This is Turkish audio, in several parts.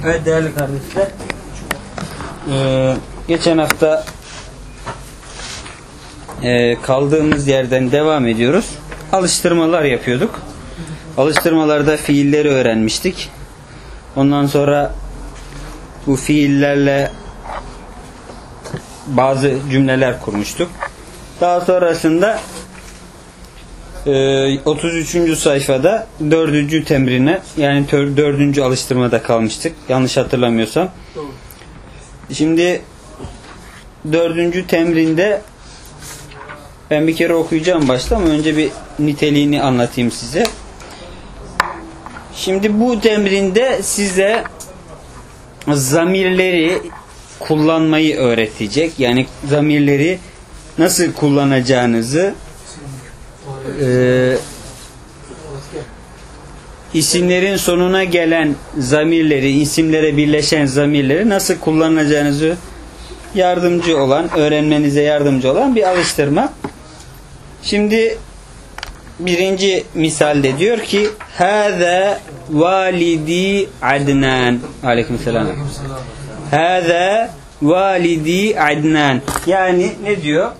Evet değerli kardeşler, geçen hafta kaldığımız yerden devam ediyoruz. Alıştırmalar yapıyorduk. Alıştırmalarda fiilleri öğrenmiştik. Ondan sonra bu fiillerle bazı cümleler kurmuştuk. Daha sonrasında 33. sayfada 4. temrine, yani 4. alıştırmada kalmıştık. Yanlış hatırlamıyorsam. Şimdi 4. temrinde ben bir kere okuyacağım başta ama önce bir niteliğini anlatayım size. Şimdi bu temrinde size zamirleri kullanmayı öğretecek. Yani zamirleri nasıl kullanacağınızı, isimlerin sonuna gelen zamirleri, isimlere birleşen zamirleri nasıl kullanacağınızı öğrenmenize yardımcı olan bir alıştırma. Şimdi birinci misalde diyor ki hâzâ validi Adnan. Aleykümselam. Hâzâ validi Adnan. Yani ne diyor?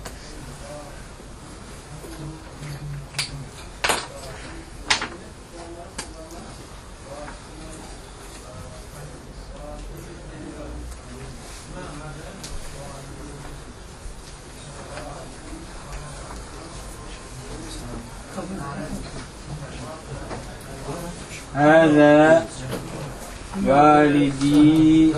Hâzâ validi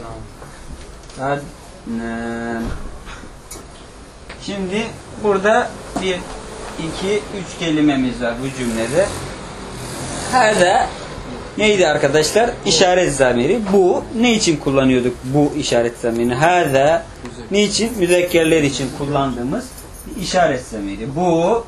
Adnan. Şimdi burada 1, 2, 3 kelimemiz var bu cümlede. Hâzâ neydi arkadaşlar? İşaret zamiri. Bu ne için kullanıyorduk bu işaret zamirini? Hâzâ niçin? Müzekkerler için kullandığımız işaret zamiri. Bu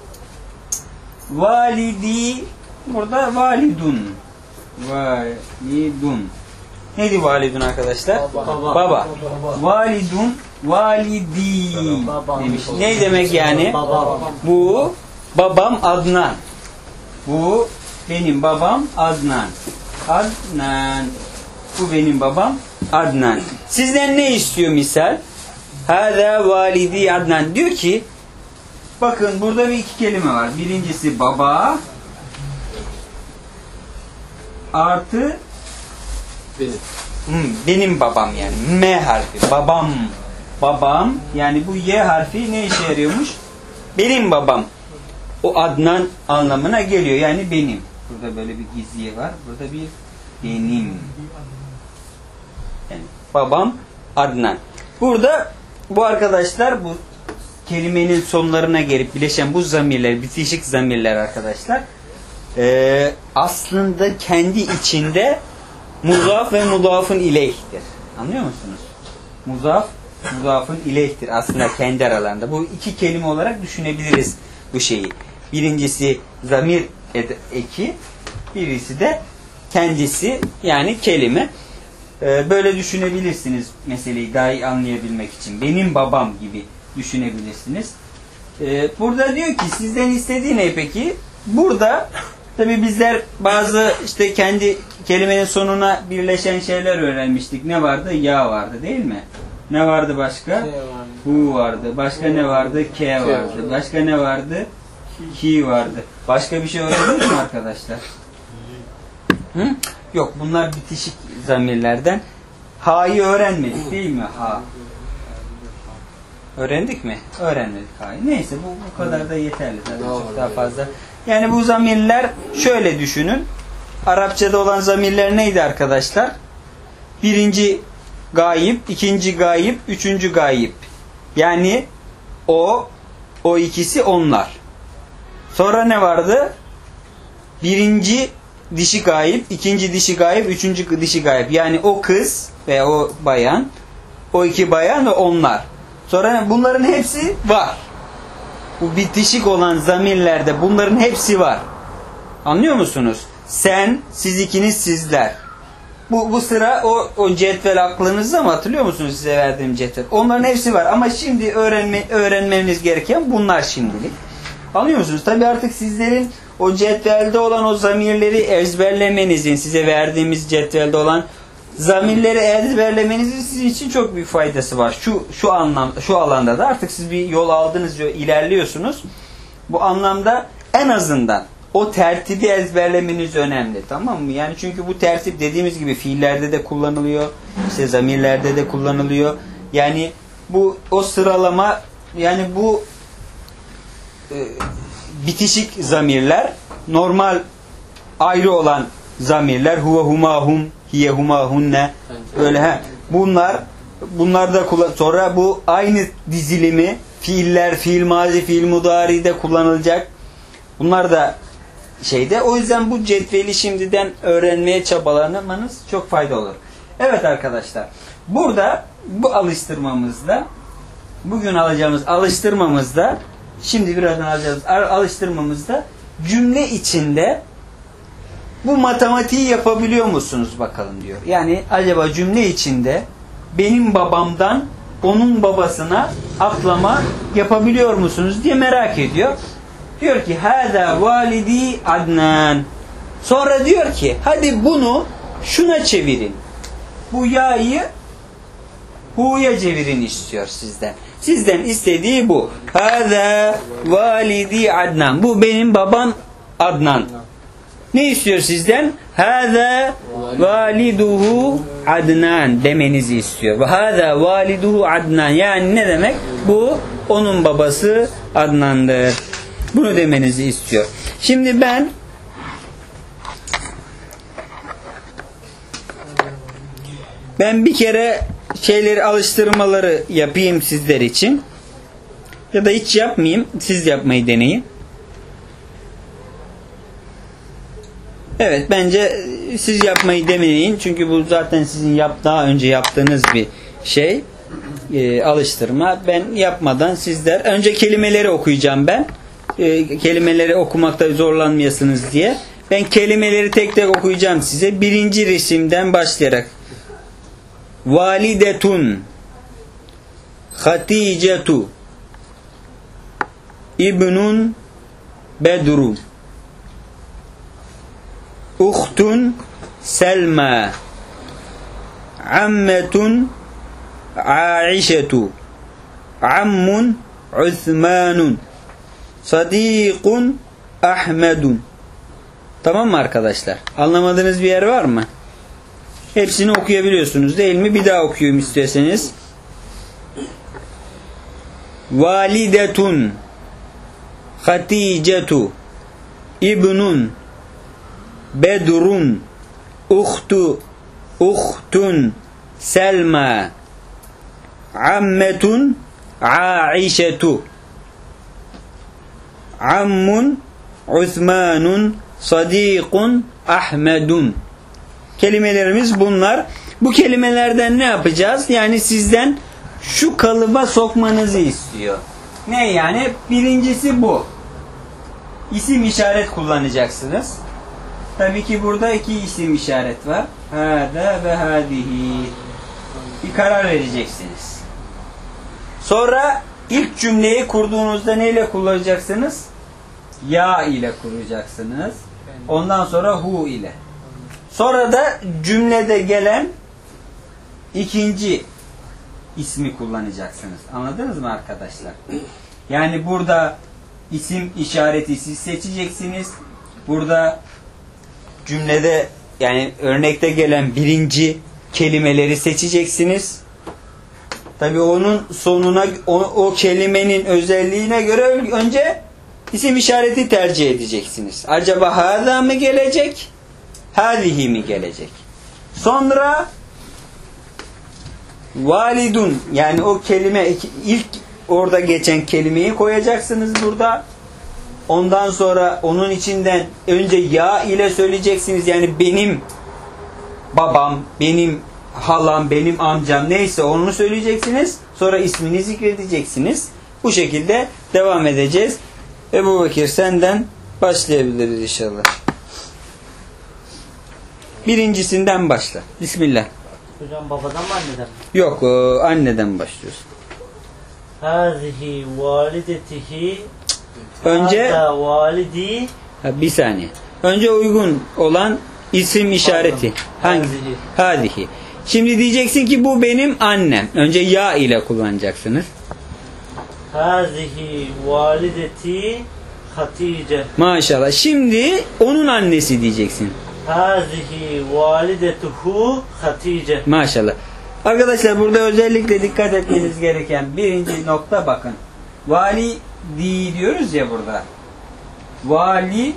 validi, burada validun. Validun. Neydi validun arkadaşlar? Baba. Validun, validi demiş. Ne demek yani? Bu babam Adnan. Bu benim babam Adnan. Adnan. Bu benim babam Adnan. Sizden ne istiyor misal? Hâzâ validi Adnan. Diyor ki bakın burada bir iki kelime var. Birincisi baba artı benim babam, yani M harfi. Babam yani bu Y harfi ne işe yarıyormuş? Benim babam. O Adnan anlamına geliyor. Yani benim. Burada böyle bir gizliye var. Burada bir benim. Yani babam Adnan. Burada bu arkadaşlar bu kelimenin sonlarına gelip bileşen bu zamirler, bitişik zamirler arkadaşlar aslında kendi içinde muzaf ve mudafın ileyhtir. Anlıyor musunuz? Muzaf, mudafın ileyhtir aslında kendi aralarında. Bu iki kelime olarak düşünebiliriz bu şeyi. Birincisi zamir eki, birisi de kendisi, yani kelime. Böyle düşünebilirsiniz meseleyi daha iyi anlayabilmek için. Benim babam gibi düşünebilirsiniz. Burada diyor ki sizden istediği ne peki? Burada tabi bizler bazı işte kendi kelimenin sonuna birleşen şeyler öğrenmiştik. Ne vardı? Ya vardı değil mi? Ne vardı başka? Hu vardı. Başka ne vardı? K vardı. Başka ne vardı? Ki vardı. Başka bir şey öğrendiniz mi arkadaşlar? Hı? Yok, bunlar bitişik zamirlerden. Ha'yı öğrenmedik değil mi? Ha. Öğrendik mi? Öğrenmedik Ha'yı. Neyse bu kadar da yeterli. Zaten çok daha fazla. Yani bu zamirler şöyle düşünün. Arapçada olan zamirler neydi arkadaşlar? Birinci gayip, ikinci gayip, üçüncü gayip. Yani o ikisi onlar. Sonra ne vardı? Birinci dişi gayip, ikinci dişi gayip, üçüncü dişi gayip. Yani o kız ve o bayan, o iki bayan ve onlar. Sonra bunların hepsi var. Bu bitişik olan zamirlerde bunların hepsi var. Anlıyor musunuz? Sen, siz ikiniz, sizler. Bu sıra o cetvel aklınızda mı, hatırlıyor musunuz size verdiğim cetvel? Onların hepsi var ama şimdi öğrenmeniz gereken bunlar şimdilik. Anlıyor musunuz? Tabii artık sizlerin o cetvelde olan o zamirleri ezberlemenizin, size verdiğimiz cetvelde olan zamirleri ezberlemenizin sizin için çok büyük faydası var. Şu alanda da artık siz bir yol aldınız, ilerliyorsunuz. Bu anlamda en azından o tertibi ezberlemeniz önemli, tamam mı? Yani çünkü bu tertip dediğimiz gibi fiillerde de kullanılıyor, işte zamirlerde de kullanılıyor. Yani bu o sıralama, yani bu bitişik zamirler, normal ayrı olan zamirler, huve huma hum, hiye huma hunne, öyle bunlar da sonra bu aynı dizilimi fiiller, fiil mazi, fiil mudari de kullanılacak. Bunlar da şeyde. O yüzden bu cetveli şimdiden öğrenmeye çabalamanız çok faydalı olur. Evet arkadaşlar. Burada bu alıştırmamızda, bugün alacağımız alıştırmamızda, şimdi birazdan alacağımız alıştırmamızda cümle içinde bu matematiği yapabiliyor musunuz bakalım diyor. Yani acaba cümle içinde benim babamdan onun babasına atlama yapabiliyor musunuz diye merak ediyor. Diyor ki hâzâ validi Adnan. Sonra diyor ki hadi bunu şuna çevirin. Bu ya'yı hu'ya çevirin istiyor sizden. Sizden istediği bu. Hâzâ validi Adnan. Bu benim babam Adnan. Ne istiyor sizden? Hâzâ validuhu Adnan demenizi istiyor. Ve hâzâ validuhu Adnan. Yani ne demek? Bu onun babası Adnan'dır. Bunu demenizi istiyor. Şimdi ben bir kere alıştırmaları yapayım sizler için. Ya da hiç yapmayayım. Siz yapmayı deneyin. Evet, bence siz yapmayı deneyin. Çünkü bu zaten sizin daha önce yaptığınız bir şey. Alıştırma. Ben yapmadan sizler önce kelimeleri okuyacağım ben. Kelimeleri okumakta zorlanmayasınız diye. Ben kelimeleri tek tek okuyacağım size. Birinci resimden başlayarak. Validetun, Haticetu, İbnun, Bedru, Uhtun, Selma, Ammetun, Aişetu, Ammun, Uthmanun, Sadikun, Ahmedun. Tamam mı arkadaşlar? Anlamadığınız bir yer var mı? Hepsini okuyabiliyorsunuz değil mi? Bir daha okuyayım istiyorsanız. Validetun, Haticetu, İbnun, Bedrun, Uhtun, Selma, Ammetun, Aişetu, Ammun, Uthmanun, Sadikun, Ahmedun. Kelimelerimiz bunlar. Bu kelimelerden ne yapacağız? Yani sizden şu kalıba sokmanızı istiyor. Ne yani? Birincisi bu. İsim işaret kullanacaksınız. Tabii ki burada iki isim işaret var. Hâdâ ve hâdihi. Bir karar vereceksiniz. Sonra ilk cümleyi kurduğunuzda neyle kullanacaksınız? Ya ile kuracaksınız. Ondan sonra hu ile. Sonra da cümlede gelen ikinci ismi kullanacaksınız. Anladınız mı arkadaşlar? Yani burada isim işareti siz seçeceksiniz. Burada cümlede, yani örnekte gelen birinci kelimeleri seçeceksiniz. Tabii onun sonuna, o kelimenin özelliğine göre önce isim işareti tercih edeceksiniz. Acaba hâzâ mı gelecek? Hâzihi mi gelecek? Sonra validun, yani o kelime, ilk orada geçen kelimeyi koyacaksınız burada. Ondan sonra onun içinden önce ya ile söyleyeceksiniz. Yani benim babam, benim halam, benim amcam neyse onu söyleyeceksiniz. Sonra ismini zikredeceksiniz. Bu şekilde devam edeceğiz. Ebu Bekir, senden başlayabiliriz inşallah. Birincisinden başla. Bismillah. Hocam babadan mı anneden mi? Yok, anneden başlıyorsun. Hâzihi validetihi. Önce Hâzâ validi. bir saniye. Önce uygun olan isim işareti. Hangi? Hâzihi. Şimdi diyeceksin ki bu benim annem. Önce ya ile kullanacaksınız. Hazihi valideti Hatice. Maşallah. Şimdi onun annesi diyeceksin. Hazihi validetuhu Hatice. Maşallah. Arkadaşlar burada özellikle dikkat etmeniz gereken birinci nokta bakın. Vali diyoruz ya burada. Vali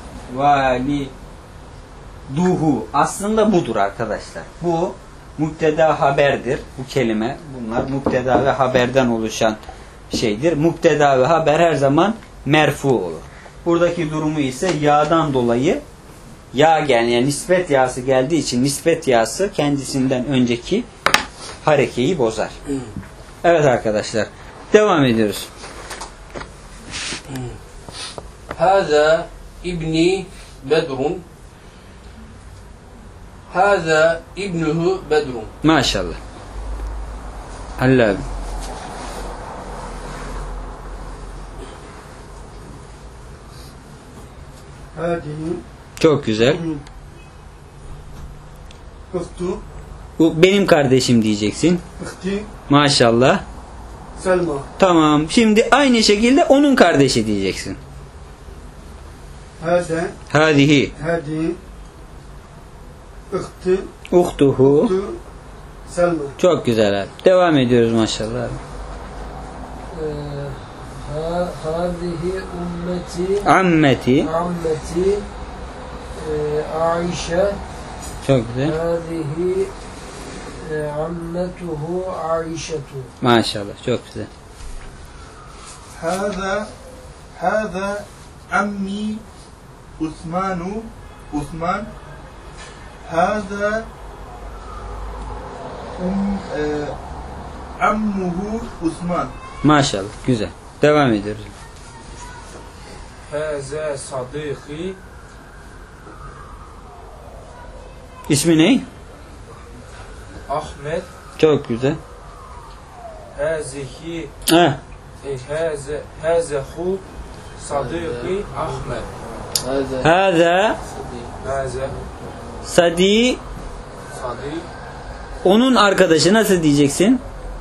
duhu. Aslında budur arkadaşlar. Bu müpteda haberdir. Bu kelime. Bunlar müpteda ve haberden oluşan şeydir. Müpteda ve haber her zaman merfu olur. Buradaki durumu ise ya'dan dolayı ya yani nispet yası geldiği için nispet yası kendisinden önceki harekeyi bozar. Evet arkadaşlar. Devam ediyoruz. Hâzâ ibni Bedrun. Hâzâ ibnuhu Bedrun. Maşallah. Allah. هذه Çok güzel. أخت Bu benim kardeşim diyeceksin. أختي Maşallah. سلمى. Tamam. Şimdi aynı şekilde onun kardeşi diyeceksin. هذا Hadihi هذه أختي uhtuhu. أخت سلمى. Çok güzel abi. Devam ediyoruz maşallah abi. هذه أمتي Ammeti. عمتي عائشة. Çok güzel. هذه عمته عائشة. Maşallah. Çok güzel. هذا عمي عثمان هذا عمه عثمان. Maşallah. Güzel. Devam ediyoruz. هذا صديقي İsmi ne? أحمد. Çok güzel. هذه Heh. هذا أخو صديقي أحمد. Hâzâ Hâzâ هذا sadi. صديق Onun arkadaşı nasıl diyeceksin?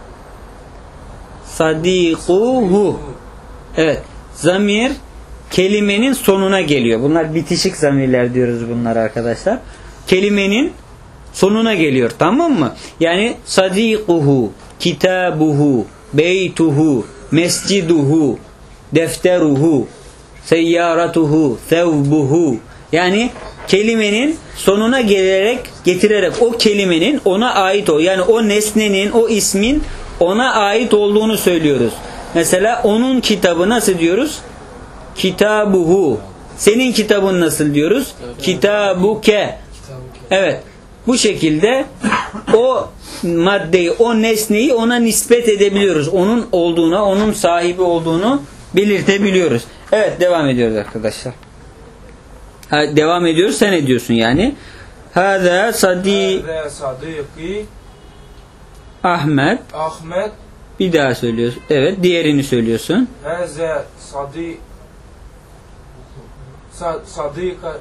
Sadikuhu. Evet. Zamir kelimenin sonuna geliyor. Bunlar bitişik zamirler diyoruz bunlar arkadaşlar. Kelimenin sonuna geliyor. Tamam mı? Yani sadikuhu, kitabuhu, beytuhu, mesciduhu, defteruhu, seyyaratuhu, thevbuhu. Yani kelimenin sonuna getirerek o kelimenin ona ait yani o nesnenin, o ismin ona ait olduğunu söylüyoruz. Mesela onun kitabı nasıl diyoruz? Kitabuhu. Senin kitabın nasıl diyoruz? Kitabuke. Evet. Bu şekilde o maddeyi, o nesneyi ona nispet edebiliyoruz. Onun olduğuna, onun sahibi olduğunu belirtebiliyoruz. Evet, devam ediyoruz arkadaşlar. Devam ediyoruz. Sen ne diyorsun yani? Hâzâ هذا صديقي Ahmet. أحمد. Bir daha söylüyorsun. Evet, diğerini söylüyorsun. هذا صديقته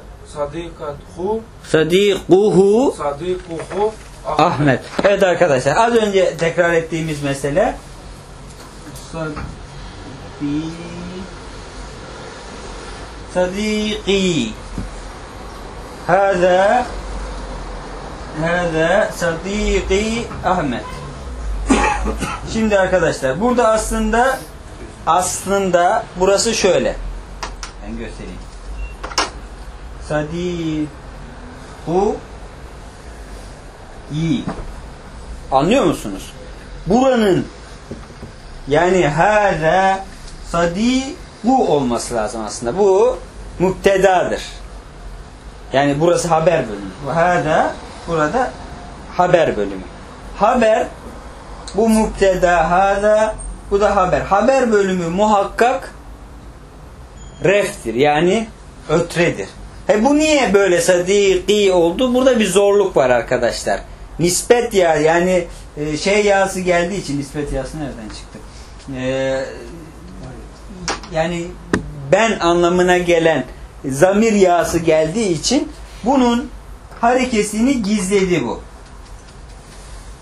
Sadikuhu صديقه Ahmet. Evet arkadaşlar, az önce tekrar ettiğimiz mesele Sadiki. Hâzâ Sadiki Ahmet. Şimdi arkadaşlar, burada aslında burası şöyle. Ben göstereyim. Sadiku iyi. Anlıyor musunuz? Buranın yani hâzâ sadiku olması lazım aslında. Bu müptedadır. Yani burası haber bölümü. Hâzâ burada haber bölümü. Haber bu müpteda, hâzâ bu da haber. Haber bölümü muhakkak reftir. Yani ötredir. Bu niye böyle sadiki oldu? Burada bir zorluk var arkadaşlar. Nispet ya yani şey yası geldiği için nispet yası nereden çıktı? Yani ben anlamına gelen zamir yası geldiği için bunun harekesini gizledi bu.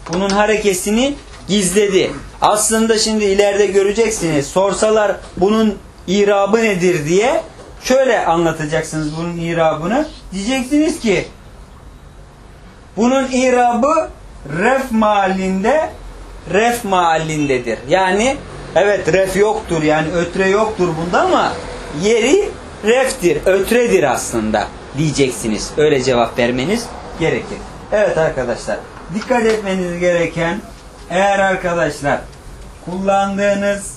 Bunun harekesini gizledi. Aslında şimdi ileride göreceksiniz. Sorsalar bunun irabı nedir diye şöyle anlatacaksınız bunun irabını. Diyeceksiniz ki bunun irabı ref mahallindedir. Yani evet ref yoktur, yani ötre yoktur bunda ama yeri reftir, ötredir aslında diyeceksiniz. Öyle cevap vermeniz gerekir. Evet arkadaşlar, dikkat etmeniz gereken, eğer arkadaşlar kullandığınız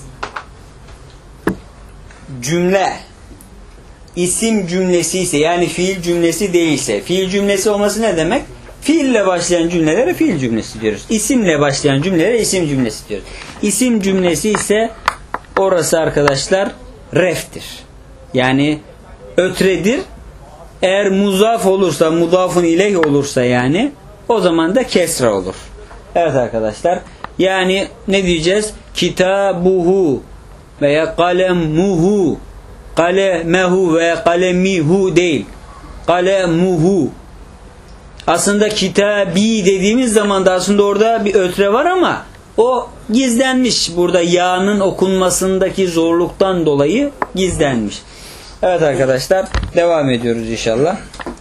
cümle isim cümlesi ise, yani fiil cümlesi değilse, fiil cümlesi olması ne demek? Fiille başlayan cümlelere fiil cümlesi diyoruz. İsimle başlayan cümlelere isim cümlesi diyoruz. İsim cümlesi ise orası arkadaşlar reftir. Yani ötredir. Eğer muzaf olursa, mudafun ileyh olursa yani o zaman da kesra olur. Evet arkadaşlar. Yani ne diyeceğiz? Kitabuhu veya kalemuhu, kalemehu veya kalemihu değil. Kalemuhu. Aslında kitabi dediğimiz zaman da aslında orada bir ötre var ama o gizlenmiş. Burada ya'nın okunmasındaki zorluktan dolayı gizlenmiş. Evet arkadaşlar, devam ediyoruz inşallah.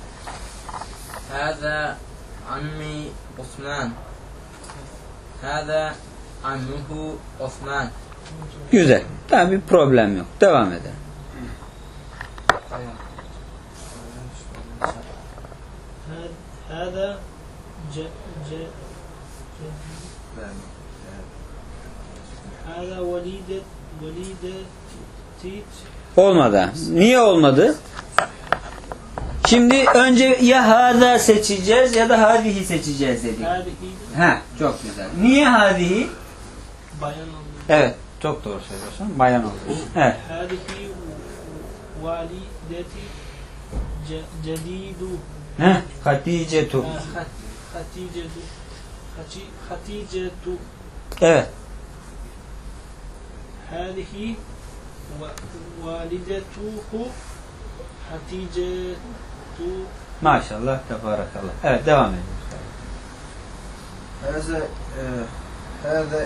Hâzâ ammi Osman. Hâzâ ammuhu Osman. Güzel. Tamam, bir problem yok. Devam edelim. هذا هذا وليدتي. Olmadı. Niye olmadı? Şimdi önce ya hâzâ seçeceğiz ya da hâzihi seçeceğiz dedik. Ha, çok güzel. Niye hâzihi? Bayan oldu. Evet, çok doğru söylüyorsun. Bayan oldu. Evet. Hâzihi valideti cedidu. Haticetu. Haticetu. Evet. Hâzihi validetuhu Haticetu. Maşallah, tebarakallah. Evet, devam edelim. هذا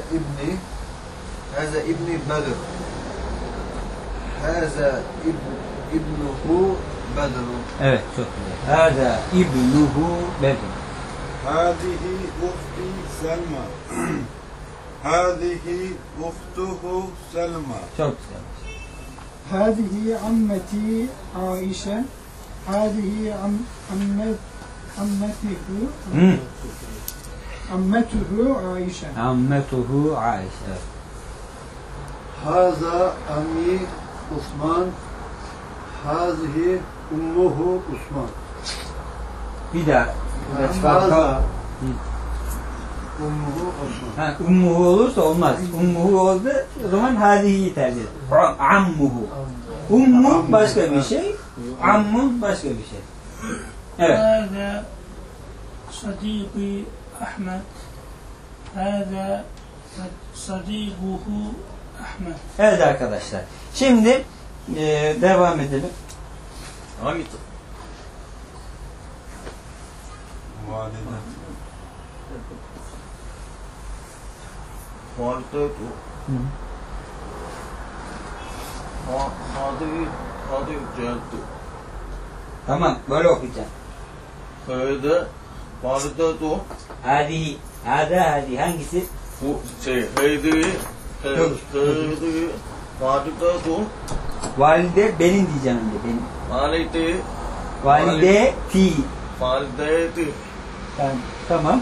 ابني بدر. هذا ابنه بدر. Evet, çok güzel. Hâzâ ibnuhu Bedr. Hâzihi uhti Selma. Hâzihi uhtuhu Selma. Çok güzel. هذه عمتي عائشة. هذه عمته عائشة. Ammetuhu Aişe. هذا أمي عثمان. هذه أمه عثمان. Bir daha. هذا أمه عثمان. Ummuhu olursa olmaz. Ummuhu oldu, o zaman hâzihi tercih et. Ammuhu. Ummu başka bir şey. Ammun başka bir şey. Evet. هذا صديقي أحمد. هذا صديقه أحمد. Evet arkadaşlar. Şimdi devam edelim. Hangi Validatu. Hadi geldi. Tamam, böyle okuyacağım. Hâzâ validatu. Hâzihi. Hâzâ hâzihi. Hangisi? Bu hâzihi validatu. Valide benim diyeceğim önce. Benim. Valideti. Valideti. Tamam.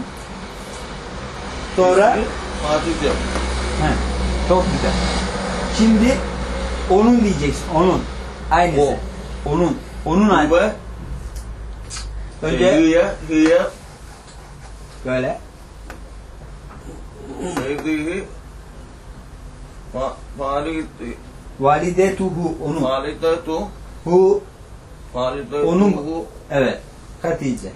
Sonra Hatice. çok güzel. Şimdi onun diyeceksin. Onun. Aynısı. Onun aynı. Ve Önce hiye böyle. hâzihi Validetuhu. Onun. validatu. Hu. Validatu. Onun. Evet. Hatice.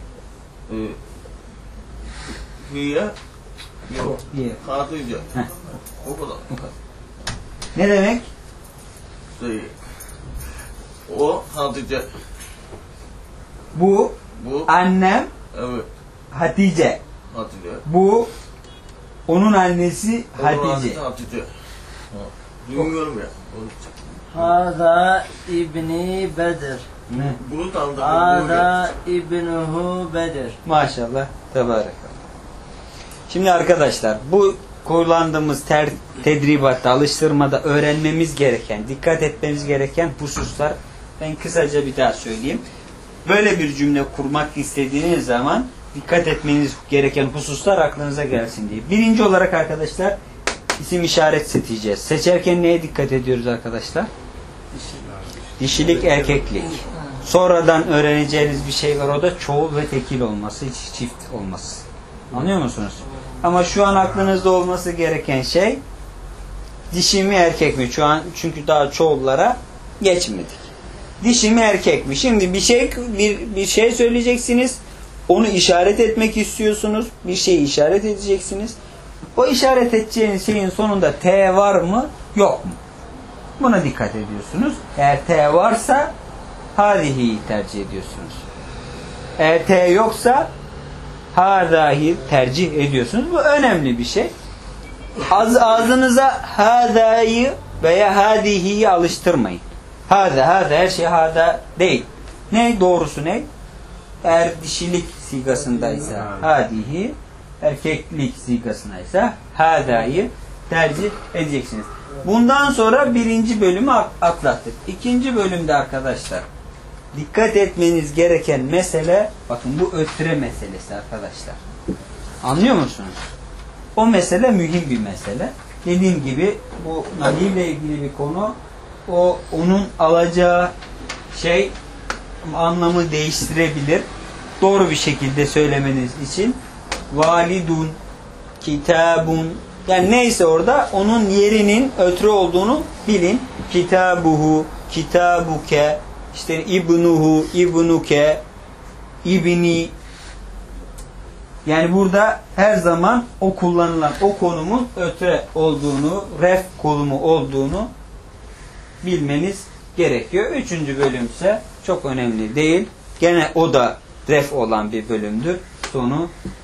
Hiye Yok. Diye. Hatice. O kadar. Ne demek? O Hatice. Bu Bu annem evet Hatice. Hatice. Bu Onun annesi Hatice. Hatice. Duymuyorum ya. Hâzâ İbni Bedir. Bunu tanıdım. Hâzâ İbnuhu Bedir. Maşallah. Tebarek. Şimdi arkadaşlar bu kullandığımız tedribatta, alıştırmada öğrenmemiz gereken, dikkat etmemiz gereken hususlar ben kısaca bir daha söyleyeyim. Böyle bir cümle kurmak istediğiniz zaman dikkat etmeniz gereken hususlar aklınıza gelsin diye. Birinci olarak arkadaşlar isim işaret seçeceğiz. Seçerken neye dikkat ediyoruz arkadaşlar? Dişilik, erkeklik. Sonradan öğreneceğiniz bir şey var, o da çoğul ve tekil olması, hiç çift olması. Anlıyor musunuz? Ama şu an aklınızda olması gereken şey dişi mi erkek mi? Şu an çünkü daha çoğullara geçmedik. Dişi mi erkek mi? Şimdi bir şey söyleyeceksiniz. Onu işaret etmek istiyorsunuz. Bir şeyi işaret edeceksiniz. O işaret edeceğiniz şeyin sonunda T var mı? Yok mu? Buna dikkat ediyorsunuz. Eğer T varsa hadihi'yi tercih ediyorsunuz. Eğer T yoksa hâdâhi tercih ediyorsunuz. Bu önemli bir şey. Ağzınıza hâdâyı veya hâdihi'yi alıştırmayın. Hâdâ her şey hâdâ değil. Ne? Doğrusu ne? Eğer dişilik sigasındaysa hâdihi, erkeklik sigasındaysa hâdâyı tercih edeceksiniz. Bundan sonra birinci bölümü atlattık. İkinci bölümde arkadaşlar dikkat etmeniz gereken mesele, bakın bu ötre meselesi arkadaşlar. Anlıyor musunuz? O mesele mühim bir mesele. Dediğim gibi bu Nabi ile ilgili bir konu. Onun alacağı şey anlamı değiştirebilir. Doğru bir şekilde söylemeniz için validun, kitabun, yani neyse orada onun yerinin ötre olduğunu bilin. Kitabuhu, kitabuke, işte ibnuhu, ibnuke, ibni. Yani burada her zaman o kullanılan o konumun ötre olduğunu, ref konumu olduğunu bilmeniz gerekiyor. Üçüncü bölümse çok önemli değil. Gene o da ref olan bir bölümdür. Sonu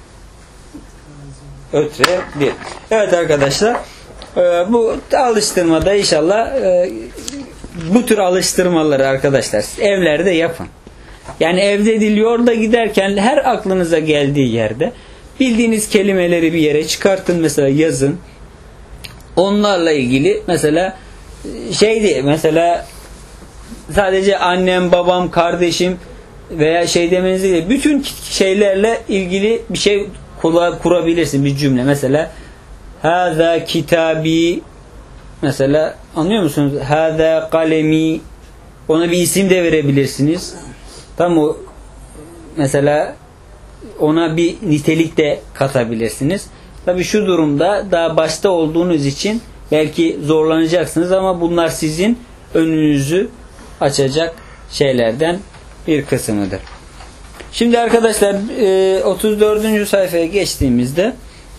ötredir. Evet arkadaşlar, bu alıştırmada inşallah bu tür alıştırmaları arkadaşlar evlerde yapın. Yani evde değil, yolda giderken her aklınıza geldiği yerde bildiğiniz kelimeleri bir yere çıkartın, mesela yazın. Onlarla ilgili mesela mesela sadece annem, babam, kardeşim veya demeniz değil, bütün şeylerle ilgili bir şey kurabilirsin, bir cümle. Mesela hâzâ kitâbî, mesela anlıyor musunuz? Hâzâ kalemi, ona bir isim de verebilirsiniz. Tam o mesela ona bir nitelik de katabilirsiniz. Tabii şu durumda daha başta olduğunuz için belki zorlanacaksınız ama bunlar sizin önünüzü açacak şeylerden bir kısmıdır. Şimdi arkadaşlar 34. sayfaya geçtiğimizde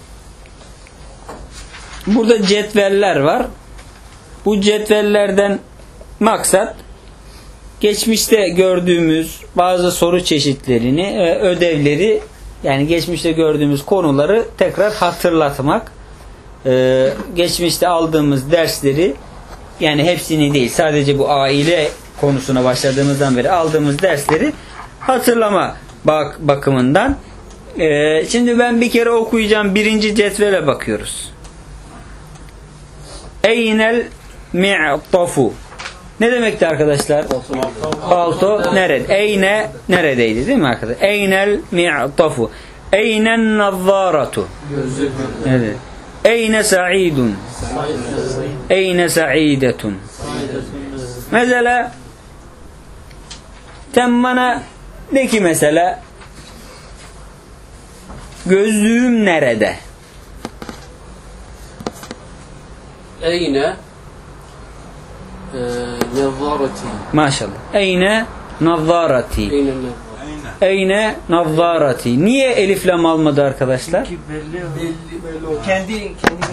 burada cetveller var. Bu cetvellerden maksat geçmişte gördüğümüz bazı soru çeşitlerini, ödevleri, yani geçmişte gördüğümüz konuları tekrar hatırlatmak. Geçmişte aldığımız dersleri, yani hepsini değil, sadece bu aile konusuna başladığımızdan beri aldığımız dersleri hatırlama bakımından. Şimdi ben bir kere okuyacağım. Birinci cetvele bakıyoruz. Eynel mi'tafu. Ne demekti arkadaşlar? Palto nerede? Eyne neredeydi, değil mi arkadaşlar? Eynel mi'tafu. Eynen nazzaratu. Evet. Eyne sa'idun. Eyne sa'idetun. Mesela sen bana de ki mesela gözlüğüm nerede? Eyne nazzarati. Maşallah. Eyne nazzarati. Eyne nazzarati. Niye elif lam almadı arkadaşlar? Çünkü belli. Kendi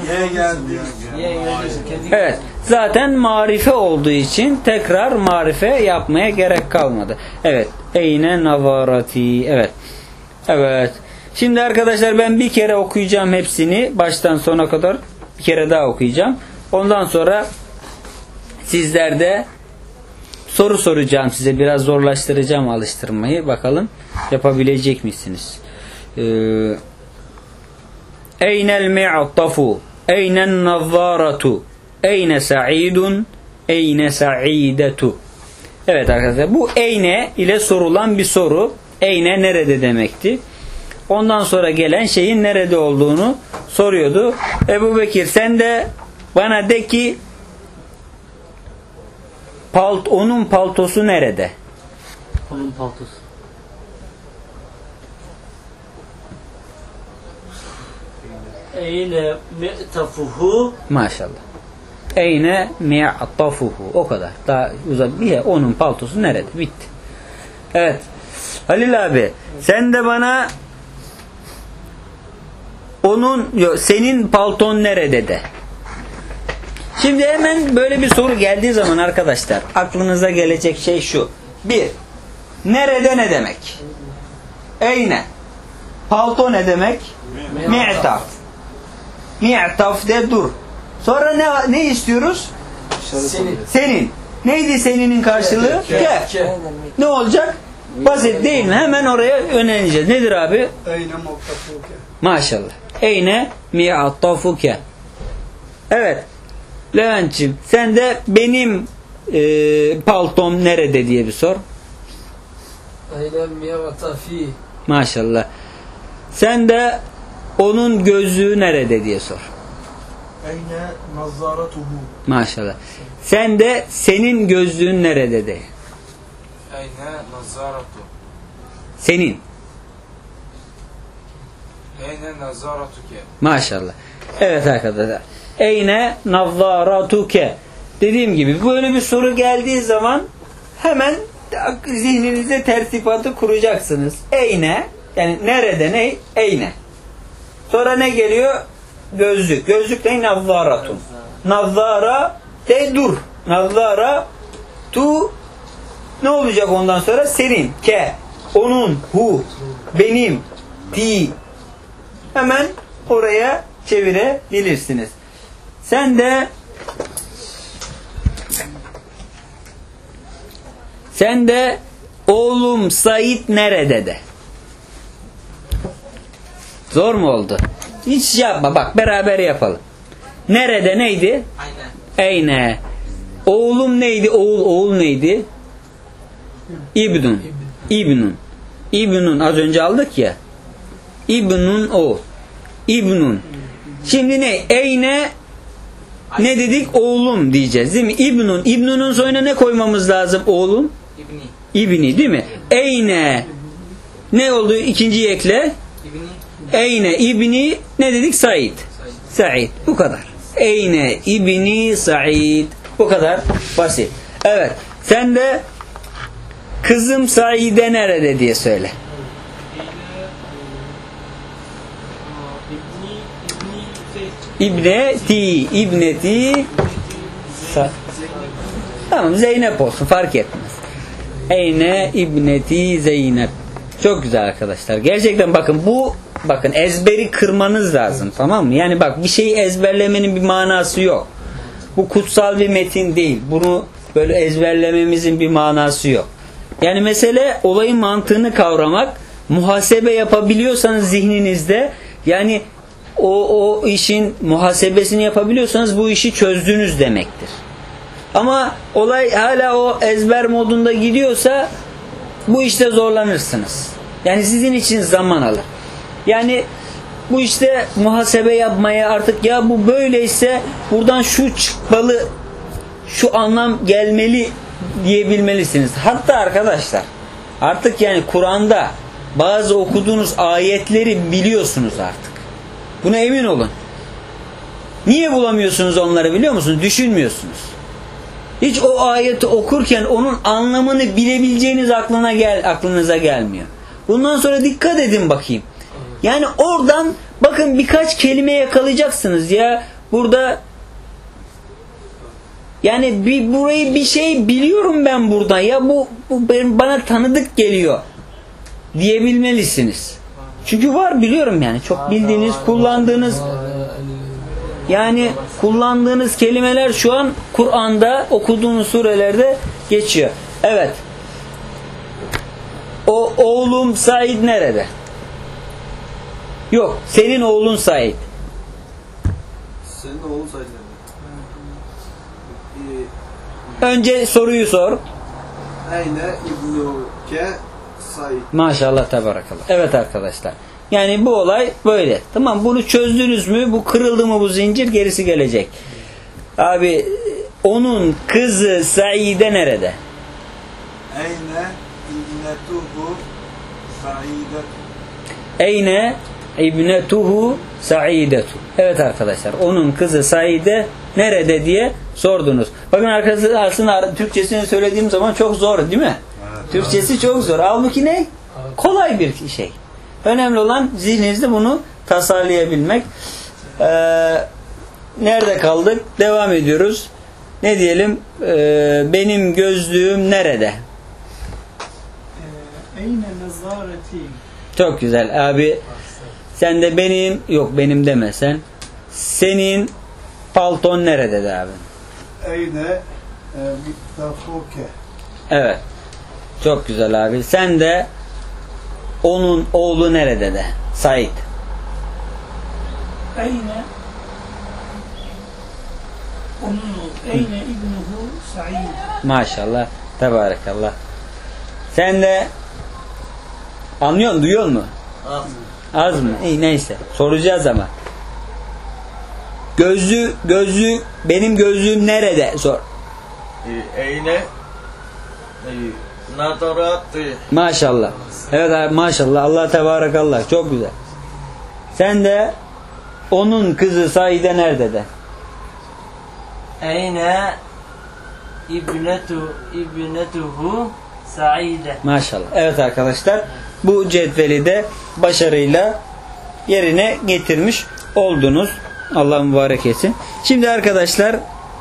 Evet. Zaten marife olduğu için tekrar marife yapmaya gerek kalmadı. Evet. Eyne nazzarati. Evet. Evet. Şimdi arkadaşlar ben bir kere okuyacağım hepsini. Baştan sona kadar bir kere daha okuyacağım. Ondan sonra sizler de soru soracağım size. Biraz zorlaştıracağım alıştırmayı. Bakalım yapabilecek misiniz? Eynel mi'tafu, eynen nazzaratu, eyne sa'idun, eyne sa'idetu. Evet arkadaşlar, bu eyne ile sorulan bir soru. Eyne nerede demekti. Ondan sonra gelen şeyin nerede olduğunu soruyordu. Ebu Bekir, sen de bana de ki onun paltosu nerede? Onun paltosu. Eyne mi'tafuhu. Maşallah. Eyne mi'tafuhu. O kadar. Daha uzak bir yer. Onun paltosu nerede? Bitti. Evet. Halil abi, sen de bana senin palton nerede de. Şimdi hemen böyle bir soru geldiği zaman arkadaşlar aklınıza gelecek şey şu. 1. Nerede ne demek? Eyne. Palto ne demek? Mi'taf. Mi'taf de dur. Sonra ne istiyoruz? Senin. Neydi seninin karşılığı? Ke. Ne olacak? Basit değil mi? Hemen oraya yöneleceğiz. Nedir abi? Eyne mu'tafuke. Maşallah. Eyne mi'tafuke. Evet. Levent'ciğim, sen de benim paltom nerede diye bir sor. Eyne mi'tafi. Maşallah. Sen de onun gözlüğü nerede diye sor. Eyne nazzaratuhu. Maşallah. Sen de senin gözlüğün nerede de. Eyne nazaratu. Senin. Eyne nazaratuke. Maşallah. Evet arkadaşlar. Eyne nazzaratuke. Dediğim gibi böyle bir soru geldiği zaman hemen zihninizde tertibatı kuracaksınız. Eyne, yani nerede ne? Eyne. Sonra ne geliyor? Gözlük. Gözlük ne? Nazzaratun. Nazzara de dur. Nazzara tu ne olacak ondan sonra? Senin. Ke. Onun. Hu. Benim. Ti. Hemen oraya çevirebilirsiniz. Sen de oğlum Said nerede de. Zor mu oldu? Hiç yapma. Bak beraber yapalım. Nerede neydi? Eyne. Oğlum neydi? Oğul neydi? İbnun. İbnun. İbnun az önce aldık ya. İbnun o. İbnun. Şimdi ne? Eyne ne dedik? Oğlum diyeceğiz değil mi? İbnun. İbnunun soyuna ne koymamız lazım? Oğlum? İbni değil mi? Eyne. Ne oldu? İkinciyi ekle. Eyne İbni ne dedik? Said. Said. Bu kadar. Eyne İbni Said. Bu kadar basit. Evet. Sen de kızım Saide nerede diye söyle. İbneti tamam, Zeynep olsun, fark etmez. Eyne İbneti Zeynep. Çok güzel arkadaşlar. Gerçekten bakın ezberi kırmanız lazım, tamam mı? Yani bak, bir şeyi ezberlemenin bir manası yok. Bu kutsal bir metin değil. Bunu böyle ezberlememizin bir manası yok. Yani mesele olayın mantığını kavramak. Muhasebe yapabiliyorsanız zihninizde, yani o işin muhasebesini yapabiliyorsanız bu işi çözdünüz demektir. Ama olay hala o ezber modunda gidiyorsa bu işte zorlanırsınız. Yani sizin için zaman alır. Yani bu işte muhasebe yapmaya artık, ya bu böyleyse buradan şu çıkmalı, şu anlam gelmeli diyebilmelisiniz. Hatta arkadaşlar artık yani Kur'an'da bazı okuduğunuz ayetleri biliyorsunuz artık. Buna emin olun. Niye bulamıyorsunuz onları biliyor musunuz? Düşünmüyorsunuz. Hiç o ayeti okurken onun anlamını bilebileceğiniz aklınıza gelmiyor. Bundan sonra dikkat edin bakayım. Yani oradan bakın birkaç kelime yakalayacaksınız ya. Burada yani burayı bir şey biliyorum ben buradan. Ya bu bana tanıdık geliyor diyebilmelisiniz. Çünkü var biliyorum yani. Çok bildiğiniz, kullandığınız yani kullandığınız kelimeler şu an Kur'an'da okuduğunuz surelerde geçiyor. Evet. O oğlum Said nerede? Yok. Senin oğlun Said. Senin oğlun Said nerede? Önce soruyu sor. Eyne ibnuke Said. Maşallah tebarakallah. Evet arkadaşlar. Yani bu olay böyle. Tamam, bunu çözdünüz mü? Bu kırıldı mı bu zincir? Gerisi gelecek. Abi onun kızı Saide nerede? Eyne ibnetuhu Saidet. Eyne ibnetuhu Saidetu. Evet arkadaşlar. Onun kızı Saide nerede diye sordunuz. Bakın arkadaşlar, aslında Türkçesini söylediğim zaman çok zor değil mi? Evet, Türkçesi çok zor. Halbuki ne? Kolay bir şey. Önemli olan zihninizde bunu tasarlayabilmek. Nerede kaldık? Devam ediyoruz. Ne diyelim? Benim gözlüğüm nerede? Eyne nazareti. Çok güzel abi. Sen de benim, yok benim deme sen. Senin palton nerede de abi? Eyne mittafuke. Evet. Çok güzel abi. Sen de onun oğlu nerede de? Said. Eyne onun oğlu. Eyne ibnuhu Said. Maşallah. Tebarakallah. Sen de anlıyorsun, duyuyor musun? Az mı? İyi, neyse. Soracağız ama. Gözlük benim gözlüğüm nerede? Sor. Eyne nadaratı. Maşallah. Evet abi, maşallah. Allah tebarakallah. Çok güzel. Sen de onun kızı Saide nerede de? Eyne ibnetuhu Saide. Maşallah. Evet arkadaşlar. Bu cetveli de başarıyla yerine getirmiş oldunuz. Allah mübarek etsin. Şimdi arkadaşlar,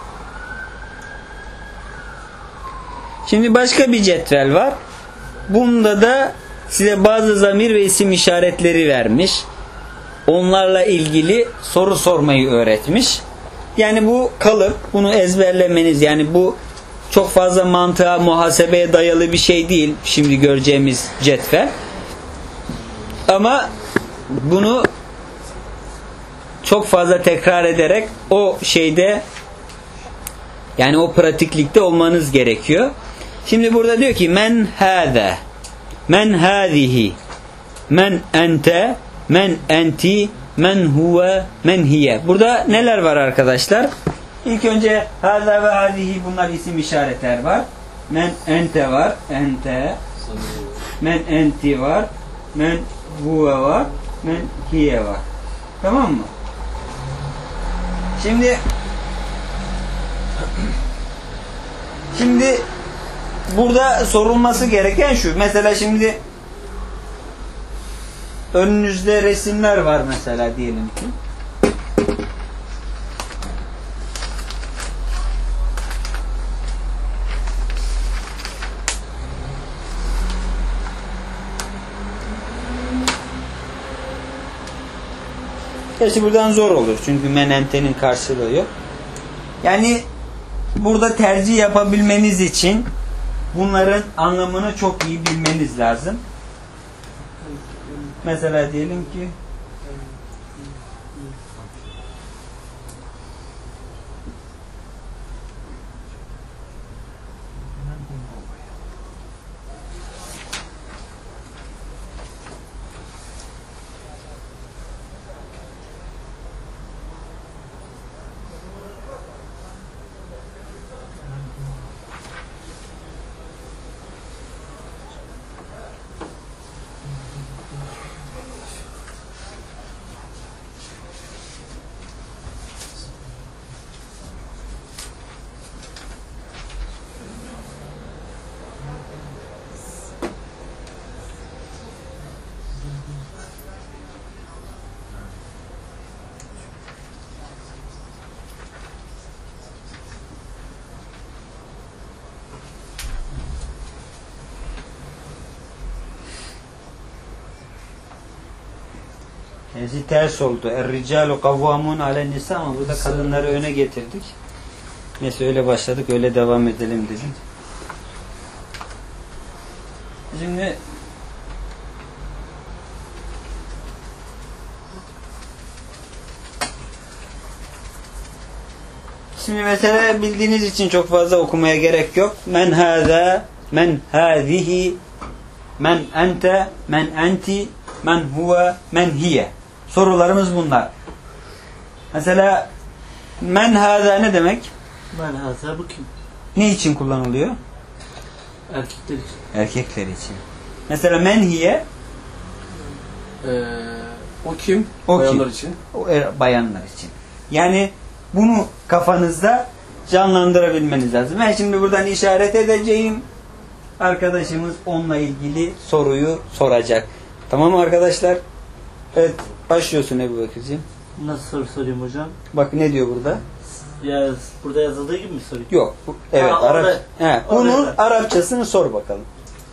şimdi başka bir cetvel var. Bunda da size bazı zamir ve isim işaretleri vermiş. Onlarla ilgili soru sormayı öğretmiş. Yani bu kalıp, bunu ezberlemeniz, yani bu çok fazla mantığa, muhasebeye dayalı bir şey değil şimdi göreceğimiz cetvel. Ama bunu çok fazla tekrar ederek o şeyde, yani o pratiklikte olmanız gerekiyor. Şimdi burada diyor ki men hâze, men hâzihi, men ente, men enti, men huve, men hiye. Burada neler var arkadaşlar? İlk önce hâze ve hâzihi, bunlar isim işaretler var. Men ente var, ente. Men enti var, men huve var, men hiye var. Tamam mı? Şimdi burada sorulması gereken şu. Mesela şimdi önünüzde resimler var mesela diyelim ki. Gerçi buradan zor olur. Çünkü menentenin karşılığı yok. Yani burada tercih yapabilmeniz için bunların anlamını çok iyi bilmeniz lazım. Mesela diyelim ki Ters oldu. Er-ricalu kavvamun alen nisa ama burada kadınları öne getirdik. Neyse öyle başladık, öyle devam edelim dedim. Şimdi mesela bildiğiniz için çok fazla okumaya gerek yok. Men hâzâ, men hâzihi, men ente, men enti, men huve, men hiye. Sorularımız bunlar. Mesela men hâzâ ne demek? Men hâzâ bu kim? Ne için kullanılıyor? Erkekler için. Erkekler için. Mesela men hiye? O kim? O bayanlar kim? için. O bayanlar için. Yani bunu kafanızda canlandırabilmeniz lazım. Ben şimdi buradan işaret edeceğim. Arkadaşımız onunla ilgili soruyu soracak. Tamam mı arkadaşlar? Evet. Başlıyorsun Ebu Bekir'ciğim. Nasıl soru sorayım hocam? Bak ne diyor burada? Ya burada yazıldığı gibi mi sorayım? Yok. Evet. Bunun orada. Arapçasını sor bakalım.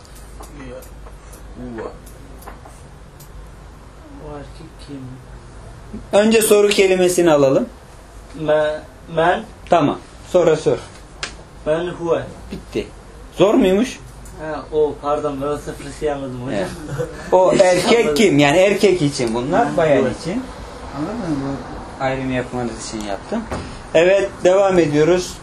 O erkek kim? Önce soru kelimesini alalım. Men. Tamam. Sonra sor. Men huve. Bitti. Zor muymuş? O pardon ben o sıfırı anladım hocam. Evet. O erkek kim? Yani erkek için bunlar, bayan için. Anladın mı? Bu ayrımı yapmanız için yaptım. Evet, devam ediyoruz.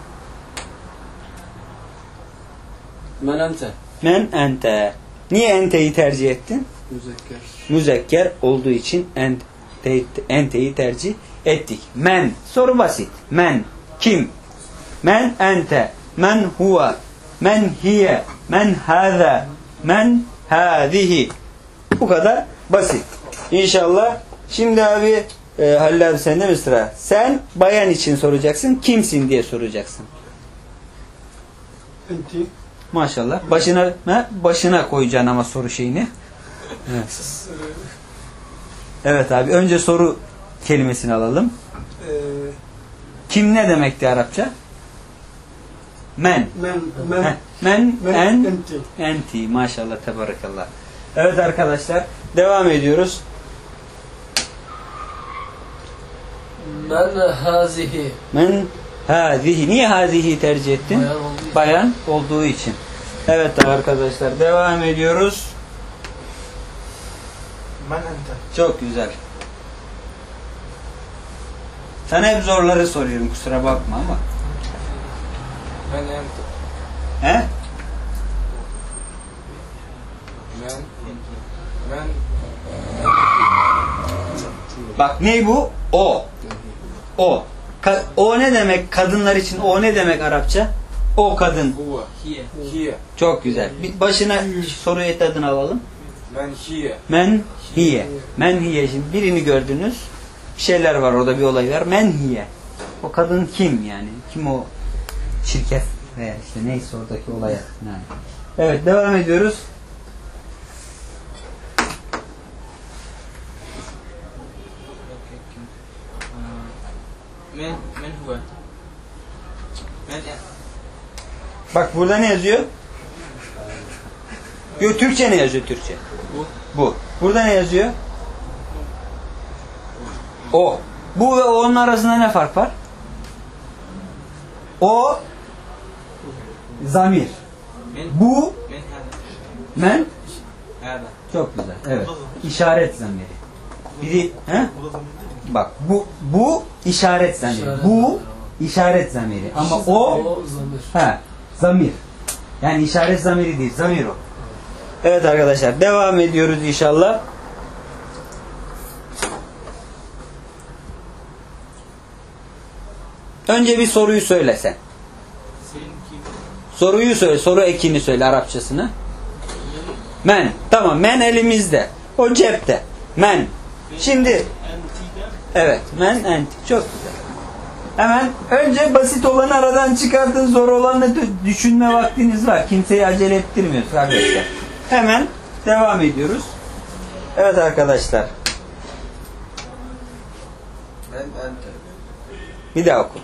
Men ente. Men ente. Niye enteyi tercih ettin? Müzekker. Müzekker olduğu için enteyi tercih ettik. Men. Soru basit. Men. Kim? Men ente. Men huve. Men hiye. Men hâzâ. Men hâzihi. Bu kadar basit. İnşallah. Şimdi abi Halil abi sende mi sıra? Sen bayan için soracaksın. Kimsin diye soracaksın. Enti. Maşallah. Başına koyacaksın ama soru şeyini. Evet. Evet abi. Önce soru kelimesini alalım. Kim ne demekti Arapça? Men. Men. Enti. Maşallah. Tebarakallah. Evet arkadaşlar. Devam ediyoruz. Men hazihi. Men hazihi. Niye hazihi tercih ettin? Bayan olduğu için. Evet arkadaşlar. Devam ediyoruz. Men ente. Çok güzel. Sana hep zorları soruyorum. Kusura bakma ama. Men ente. He? Men Bak ne bu? O. O. O ne demek? Kadınlar için o ne demek Arapça? O kadın. huve. Hiye. Çok güzel. Bir başına soru etadını alalım. Men hiye. Men hiye. Men hiye. Şimdi birini gördünüz. Bir şeyler var orada, bir olay var. Men hiye. O kadın kim yani? Kim o şirket veya işte neyse oradaki olay. Yani. Evet, devam ediyoruz. Men huve. Bak burada ne yazıyor? Yok, Türkçe ne yazıyor Türkçe? Bu. Burada ne yazıyor? O. Bu ve onun arasında ne fark var? O zamir. Bu men. Çok güzel. Evet. İşaret zamiri. Biri bak bu işaret zamiri. Bu işaret zamiri. Ama o zamir. Yani işaret zamiri değil. Zamir o. Evet arkadaşlar. Devam ediyoruz inşallah. Önce bir soruyu söyle sen. Soruyu söyle. Soru ekini söyle Arapçasını. Men. Tamam. Men elimizde. O cepte. Men. Şimdi evet. Men enti. Çok güzel. Hemen önce basit olanı aradan çıkartın. Zor olanı düşünme vaktiniz var. Kimseyi acele ettirmiyoruz arkadaşlar. Hemen devam ediyoruz. Evet arkadaşlar. Men ente. Bir daha oku.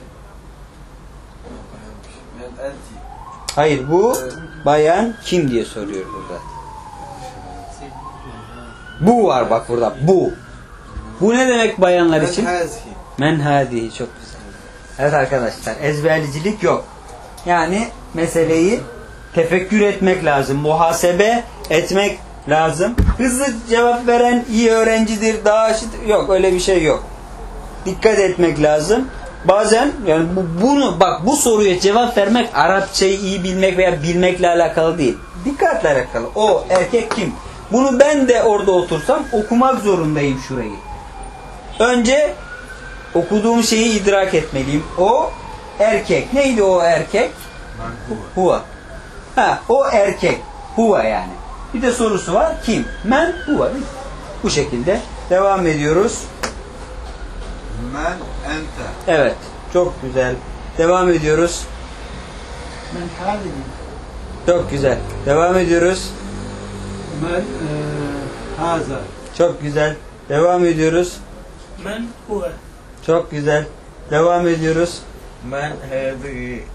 Men enti. Hayır, bu bayan kim diye soruyor burada. Bu var bak burada. Bu. Bu ne demek bayanlar Ben için? hazihi. Men hadihi. Çok güzel. Evet arkadaşlar, ezberlicilik yok. Yani meseleyi tefekkür etmek lazım. Muhasebe etmek lazım. Hızlı cevap veren iyi öğrencidir, daha aşıdır. Yok, öyle bir şey yok. Dikkat etmek lazım. Bazen yani bu soruya cevap vermek Arapçayı iyi bilmek veya bilmekle alakalı değil. Dikkatle alakalı. O erkek kim? Bunu ben de orada otursam okumak zorundayım şurayı. Önce okuduğum şeyi idrak etmeliyim. O erkek. Neydi o erkek? Huwa. O erkek. Huwa yani. Bir de sorusu var. Kim? Men huwa. Bu şekilde devam ediyoruz. Men ente. Evet. Çok güzel. Devam ediyoruz. Men hadihi. Çok güzel. Devam ediyoruz. Men haza. Çok güzel. Devam ediyoruz. Men huve. Çok güzel. Devam ediyoruz. Men hadihi.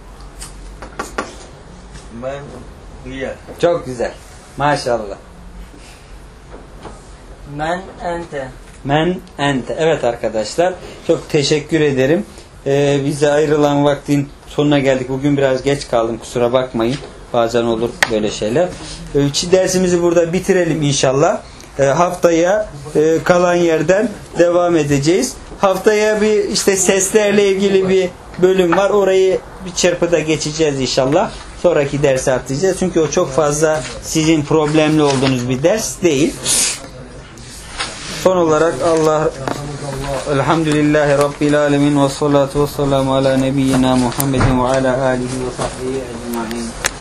Men hiye. Çok güzel. Maşallah. Men ente. Men ente. Evet arkadaşlar. Çok teşekkür ederim. Bize ayrılan vaktin sonuna geldik. Bugün biraz geç kaldım. Kusura bakmayın. Bazen olur böyle şeyler. Dersimizi burada bitirelim inşallah. Haftaya kalan yerden devam edeceğiz. Haftaya bir işte seslerle ilgili bir bölüm var. Orayı bir çırpıda geçeceğiz inşallah. Sonraki dersi atlayacağız. Çünkü o çok fazla sizin problemli olduğunuz bir ders değil. Son olarak Elhamdülillahi Rabbil Alemin ve salatu ve selamu ala nebiyyina Muhammedin ve ala alihi ve sahbihi ecma'in.